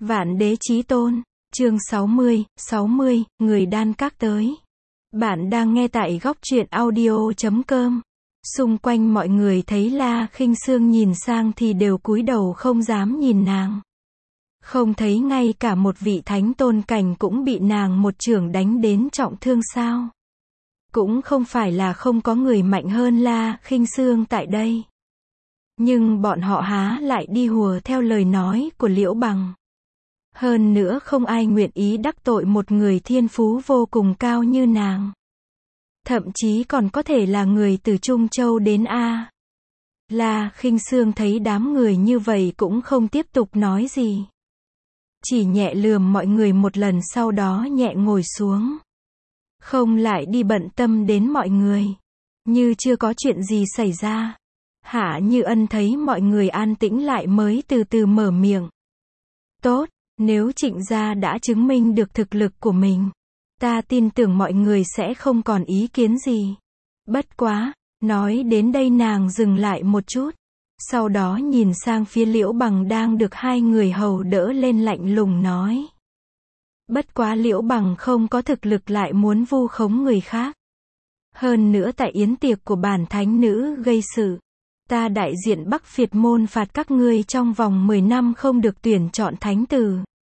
Vạn Đế Chí Tôn, chương 60, người đan các tới. Bạn đang nghe tại góc truyện audio.com. Xung quanh mọi người thấy La Khinh Sương nhìn sang thì đều cúi đầu không dám nhìn nàng. Không thấy ngay cả một vị thánh tôn cảnh cũng bị nàng một chưởng đánh đến trọng thương sao? Cũng không phải là không có người mạnh hơn La Khinh Sương tại đây. Nhưng bọn họ há lại đi hùa theo lời nói của Liễu Bằng. Hơn nữa không ai nguyện ý đắc tội một người thiên phú vô cùng cao như nàng. Thậm chí còn có thể là người từ Trung Châu đến A. La Khinh Sương thấy đám người như vậy cũng không tiếp tục nói gì. Chỉ nhẹ lườm mọi người một lần sau đó nhẹ ngồi xuống. Không lại đi bận tâm đến mọi người. Như chưa có chuyện gì xảy ra. Hạ Như Ân thấy mọi người an tĩnh lại mới từ từ mở miệng. Tốt, nếu Trịnh gia đã chứng minh được thực lực của mình, ta tin tưởng mọi người sẽ không còn ý kiến gì. Bất quá, nói đến đây nàng dừng lại một chút. Sau đó nhìn sang phía Liễu Bằng đang được hai người hầu đỡ lên lạnh lùng nói. Bất quá Liễu Bằng không có thực lực lại muốn vu khống người khác. Hơn nữa tại yến tiệc của bản thánh nữ gây sự. Ta đại diện Bắc Việt môn phạt các ngươi trong vòng 10 năm không được tuyển chọn thánh tử.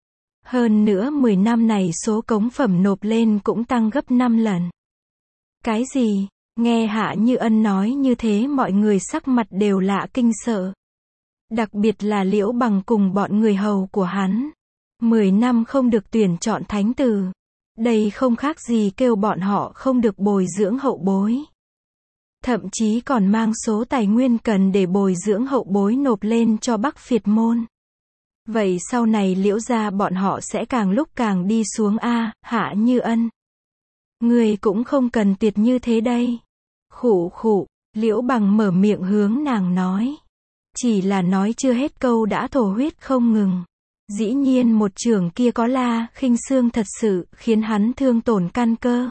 Hơn nữa 10 năm này số cống phẩm nộp lên cũng tăng gấp 5 lần. Cái gì? Nghe Hạ Như Ân nói như thế mọi người sắc mặt đều lạ kinh sợ. Đặc biệt là Liễu Bằng cùng bọn người hầu của hắn. 10 năm không được tuyển chọn thánh tử. Đây không khác gì kêu bọn họ không được bồi dưỡng hậu bối. Thậm chí còn mang số tài nguyên cần để bồi dưỡng hậu bối nộp lên cho Bắc Việt môn. Vậy sau này Liễu gia bọn họ sẽ càng lúc càng đi xuống a. Hạ Như Ân. Người cũng không cần tuyệt như thế đây. Khụ khụ, Liễu Bằng mở miệng hướng nàng nói. Chỉ là nói chưa hết câu đã thổ huyết không ngừng. Dĩ nhiên một chưởng kia có La Khinh Sương thật sự khiến hắn thương tổn căn cơ.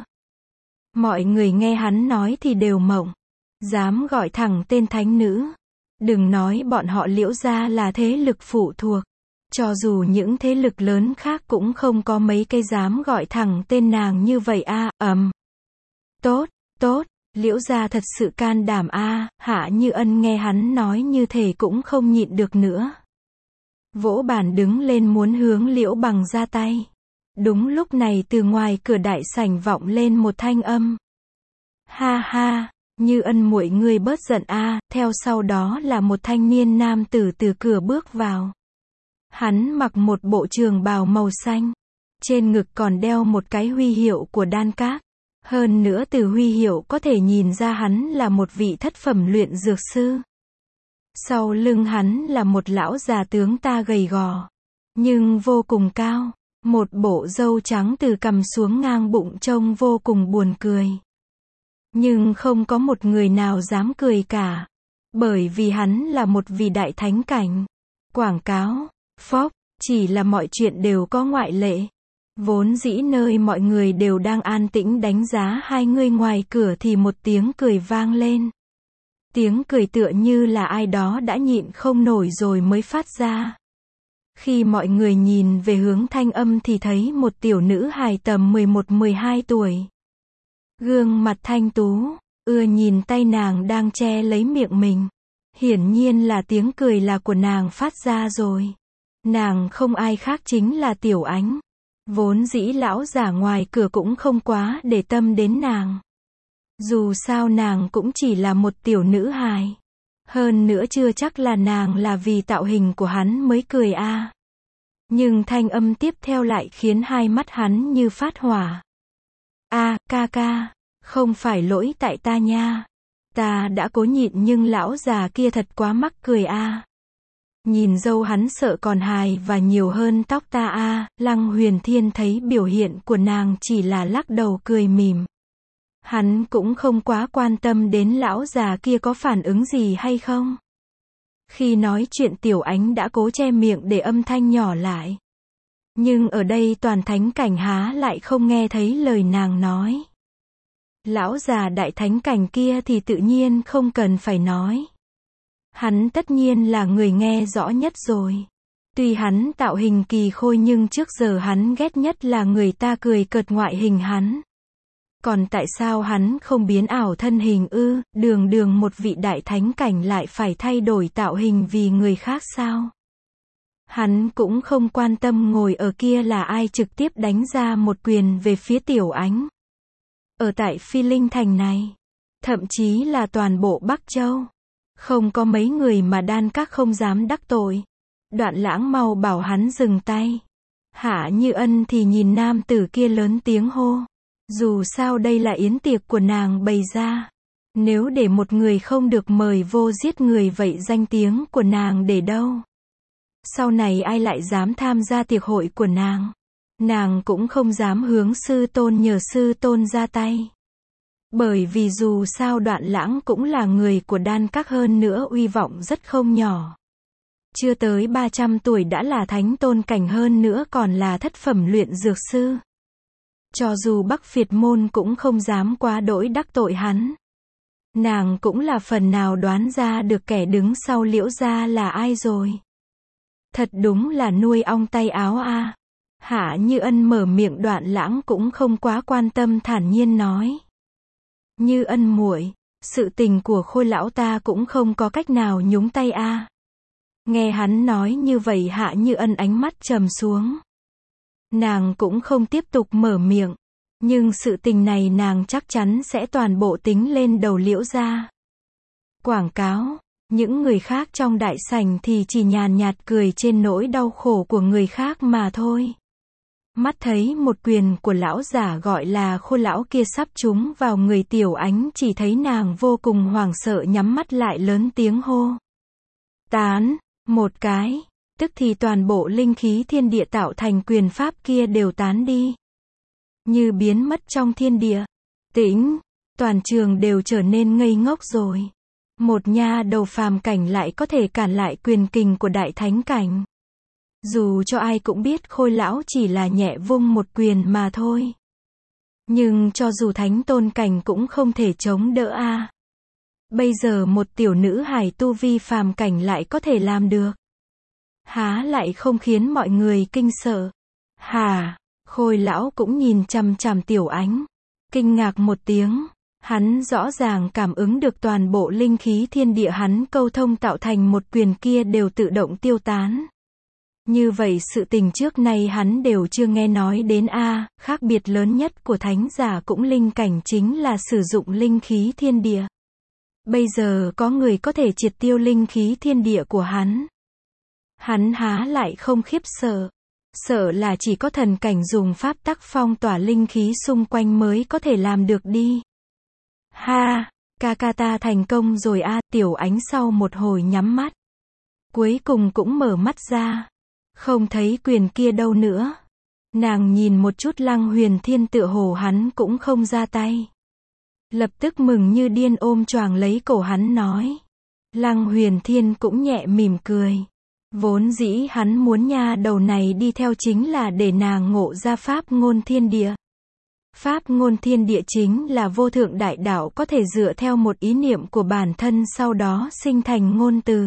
Mọi người nghe hắn nói thì đều mộng. Dám gọi thẳng tên thánh nữ. Đừng nói bọn họ Liễu gia là thế lực phụ thuộc. Cho dù những thế lực lớn khác cũng không có mấy cái dám gọi thẳng tên nàng như vậy a. Tốt, tốt, Liễu gia thật sự can đảm a. Hạ Như Ân nghe hắn nói như thể cũng không nhịn được nữa. Vỗ bàn đứng lên muốn hướng Liễu Bằng ra tay. Đúng lúc này từ ngoài cửa đại sảnh vọng lên một thanh âm. Ha ha, Như Ân muội ngươi bớt giận a. Theo sau đó là một thanh niên nam tử từ cửa bước vào. Hắn mặc một bộ trường bào màu xanh. Trên ngực còn đeo một cái huy hiệu của đan các. Hơn nữa từ huy hiệu có thể nhìn ra hắn là một vị thất phẩm luyện dược sư. Sau lưng hắn là một lão già tướng ta gầy gò. Nhưng vô cùng cao. Một bộ râu trắng từ cằm xuống ngang bụng trông vô cùng buồn cười. Nhưng không có một người nào dám cười cả. Bởi vì hắn là một vị đại thánh cảnh. Quảng cáo. Phốc, chỉ là mọi chuyện đều có ngoại lệ. Vốn dĩ nơi mọi người đều đang an tĩnh đánh giá hai người ngoài cửa thì một tiếng cười vang lên. Tiếng cười tựa như là ai đó đã nhịn không nổi rồi mới phát ra. Khi mọi người nhìn về hướng thanh âm thì thấy một tiểu nữ hài tầm 11-12 tuổi. Gương mặt thanh tú, ưa nhìn tay nàng đang che lấy miệng mình. Hiển nhiên là tiếng cười là của nàng phát ra rồi. Nàng không ai khác chính là Tiểu Ánh. Vốn dĩ lão giả ngoài cửa cũng không quá để tâm đến nàng. Dù sao nàng cũng chỉ là một tiểu nữ hài. Hơn nữa chưa chắc là nàng là vì tạo hình của hắn mới cười a. Nhưng thanh âm tiếp theo lại khiến hai mắt hắn như phát hỏa. A, ca ca, không phải lỗi tại ta nha. Ta đã cố nhịn nhưng lão già kia thật quá mắc cười a. Nhìn dâu hắn sợ còn hài và nhiều hơn tóc ta a. Lăng Huyền Thiên thấy biểu hiện của nàng chỉ là lắc đầu cười mỉm. Hắn cũng không quá quan tâm đến lão già kia có phản ứng gì hay không. Khi nói chuyện Tiểu Ánh đã cố che miệng để âm thanh nhỏ lại. Nhưng ở đây toàn thánh cảnh há lại không nghe thấy lời nàng nói. Lão già đại thánh cảnh kia thì tự nhiên không cần phải nói. Hắn tất nhiên là người nghe rõ nhất rồi. Tuy hắn tạo hình kỳ khôi nhưng trước giờ hắn ghét nhất là người ta cười cợt ngoại hình hắn. Còn tại sao hắn không biến ảo thân hình ư, đường đường một vị đại thánh cảnh lại phải thay đổi tạo hình vì người khác sao? Hắn cũng không quan tâm ngồi ở kia là ai, trực tiếp đánh ra một quyền về phía Tiểu Ánh. Ở tại Phi Linh Thành này, thậm chí là toàn bộ Bắc Châu, không có mấy người mà Đan Các không dám đắc tội. Đoạn Lãng mau bảo hắn dừng tay. Hạ Như Ân thì nhìn nam tử kia lớn tiếng hô. Dù sao đây là yến tiệc của nàng bày ra. Nếu để một người không được mời vô giết người vậy danh tiếng của nàng để đâu? Sau này ai lại dám tham gia tiệc hội của nàng? Nàng cũng không dám hướng sư tôn nhờ sư tôn ra tay. Bởi vì dù sao Đoạn Lãng cũng là người của Đan Các, hơn nữa uy vọng rất không nhỏ. Chưa tới 300 tuổi đã là thánh tôn cảnh, hơn nữa còn là thất phẩm luyện dược sư. Cho dù Bắc Việt môn cũng không dám quá đỗi đắc tội hắn. Nàng cũng là phần nào đoán ra được kẻ đứng sau Liễu gia là ai rồi. Thật đúng là nuôi ong tay áo a. Hạ Như Ân mở miệng, Đoạn Lãng cũng không quá quan tâm, thản nhiên nói. Như Ân muội, sự tình của Khôi lão ta cũng không có cách nào nhúng tay a. Nghe hắn nói như vậy, Hạ Như Ân ánh mắt trầm xuống. Nàng cũng không tiếp tục mở miệng, nhưng sự tình này nàng chắc chắn sẽ toàn bộ tính lên đầu Liễu gia. Quảng cáo, những người khác trong đại sảnh thì chỉ nhàn nhạt cười trên nỗi đau khổ của người khác mà thôi. Mắt thấy một quyền của lão giả gọi là Khôi lão kia sắp trúng vào người Tiểu Ánh, chỉ thấy nàng vô cùng hoảng sợ, nhắm mắt lại lớn tiếng hô. Tán, một cái, tức thì toàn bộ linh khí thiên địa tạo thành quyền pháp kia đều tán đi. Như biến mất trong thiên địa. Tĩnh, toàn trường đều trở nên ngây ngốc rồi. Một nha đầu phàm cảnh lại có thể cản lại quyền kình của đại thánh cảnh. Dù cho ai cũng biết Khôi lão chỉ là nhẹ vung một quyền mà thôi. Nhưng cho dù thánh tôn cảnh cũng không thể chống đỡ a. Bây giờ một tiểu nữ hài tu vi phàm cảnh lại có thể làm được. Há lại không khiến mọi người kinh sợ. Hà, Khôi lão cũng nhìn chằm chằm Tiểu Ánh. Kinh ngạc một tiếng. Hắn rõ ràng cảm ứng được toàn bộ linh khí thiên địa hắn câu thông tạo thành một quyền kia đều tự động tiêu tán. Như vậy sự tình trước nay hắn đều chưa nghe nói đến a. Khác biệt lớn nhất của thánh giả cũng linh cảnh chính là sử dụng linh khí thiên địa. Bây giờ có người có thể triệt tiêu linh khí thiên địa của hắn. Hắn há lại không khiếp sợ. Sợ là chỉ có thần cảnh dùng pháp tắc phong tỏa linh khí xung quanh mới có thể làm được đi. Ha, ca ca ta thành công rồi a. Tiểu Ánh sau một hồi nhắm mắt, cuối cùng cũng mở mắt ra. Không thấy quyền kia đâu nữa. Nàng nhìn một chút Lăng Huyền Thiên, tựa hồ hắn cũng không ra tay. Lập tức mừng như điên ôm choàng lấy cổ hắn nói. Lăng Huyền Thiên cũng nhẹ mỉm cười. Vốn dĩ hắn muốn nha đầu này đi theo chính là để nàng ngộ ra pháp ngôn thiên địa. Pháp ngôn thiên địa chính là vô thượng đại đạo, có thể dựa theo một ý niệm của bản thân sau đó sinh thành ngôn từ,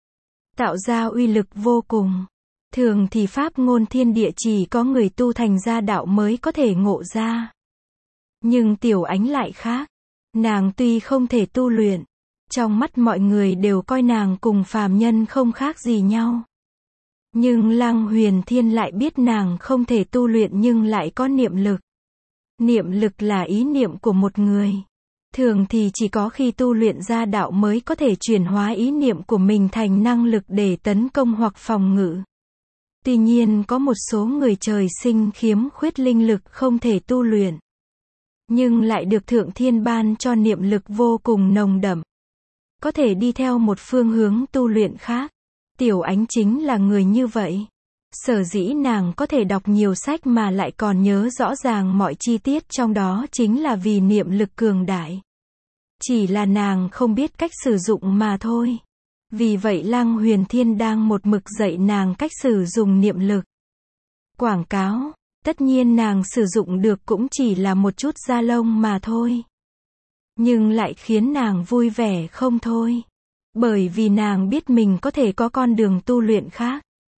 tạo ra uy lực vô cùng. Thường thì pháp ngôn thiên địa chỉ có người tu thành ra đạo mới có thể ngộ ra. Nhưng Tiểu Ánh lại khác. Nàng tuy không thể tu luyện, trong mắt mọi người đều coi nàng cùng phàm nhân không khác gì nhau. Nhưng Lăng Huyền Thiên lại biết nàng không thể tu luyện nhưng lại có niệm lực. Niệm lực là ý niệm của một người. Thường thì chỉ có khi tu luyện ra đạo mới có thể chuyển hóa ý niệm của mình thành năng lực để tấn công hoặc phòng ngự. Tuy nhiên có một số người trời sinh khiếm khuyết linh lực không thể tu luyện, nhưng lại được Thượng Thiên ban cho niệm lực vô cùng nồng đậm, có thể đi theo một phương hướng tu luyện khác. Tiểu Ánh chính là người như vậy. Sở dĩ nàng có thể đọc nhiều sách mà lại còn nhớ rõ ràng mọi chi tiết trong đó chính là vì niệm lực cường đại. Chỉ là nàng không biết cách sử dụng mà thôi. Vì vậy Lăng Huyền Thiên đang một mực dạy nàng cách sử dụng niệm lực. Quảng cáo, tất nhiên nàng sử dụng được cũng chỉ là một chút da lông mà thôi. Nhưng lại khiến nàng vui vẻ không thôi. Bởi vì nàng biết mình có thể có con đường tu luyện khác.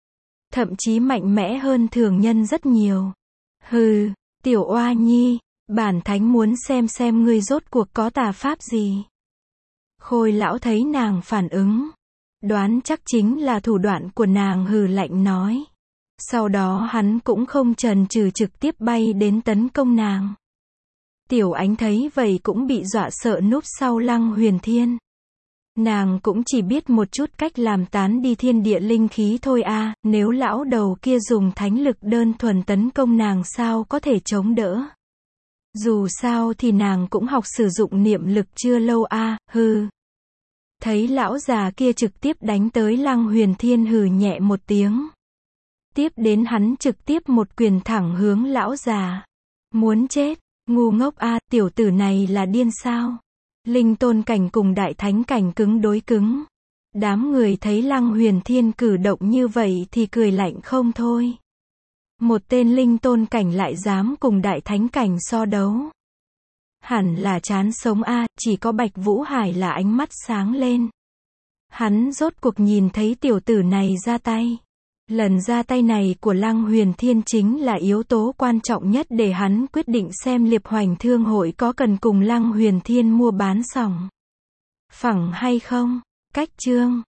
thậm chí mạnh mẽ hơn thường nhân rất nhiều. Hừ, tiểu oa nhi, bản thánh muốn xem ngươi rốt cuộc có tà pháp gì. Khôi lão thấy nàng phản ứng, đoán chắc chính là thủ đoạn của nàng, hừ lạnh nói. Sau đó hắn cũng không chần chừ trực tiếp bay đến tấn công nàng. Tiểu Ánh thấy vậy cũng bị dọa sợ núp sau Lăng Huyền Thiên. Nàng cũng chỉ biết một chút cách làm tán đi thiên địa linh khí thôi a, nếu lão đầu kia dùng thánh lực đơn thuần tấn công nàng sao có thể chống đỡ. Dù sao thì nàng cũng học sử dụng niệm lực chưa lâu a, hừ. Thấy lão già kia trực tiếp đánh tới Lăng Huyền Thiên hừ nhẹ một tiếng. Tiếp đến hắn trực tiếp một quyền thẳng hướng lão già. Muốn chết, ngu ngốc a, tiểu tử này là điên sao? Linh tôn cảnh cùng đại thánh cảnh cứng đối cứng. Đám người thấy Lăng Huyền Thiên cử động như vậy thì cười lạnh không thôi. Một tên linh tôn cảnh lại dám cùng đại thánh cảnh so đấu. Hẳn là chán sống a, chỉ có Bạch Vũ Hải là ánh mắt sáng lên. Hắn rốt cuộc nhìn thấy tiểu tử này ra tay. Lần ra tay này của Lăng Huyền Thiên chính là yếu tố quan trọng nhất để hắn quyết định xem Liệp Hoành Thương hội có cần cùng Lăng Huyền Thiên mua bán sòng phẳng hay không. Cách chương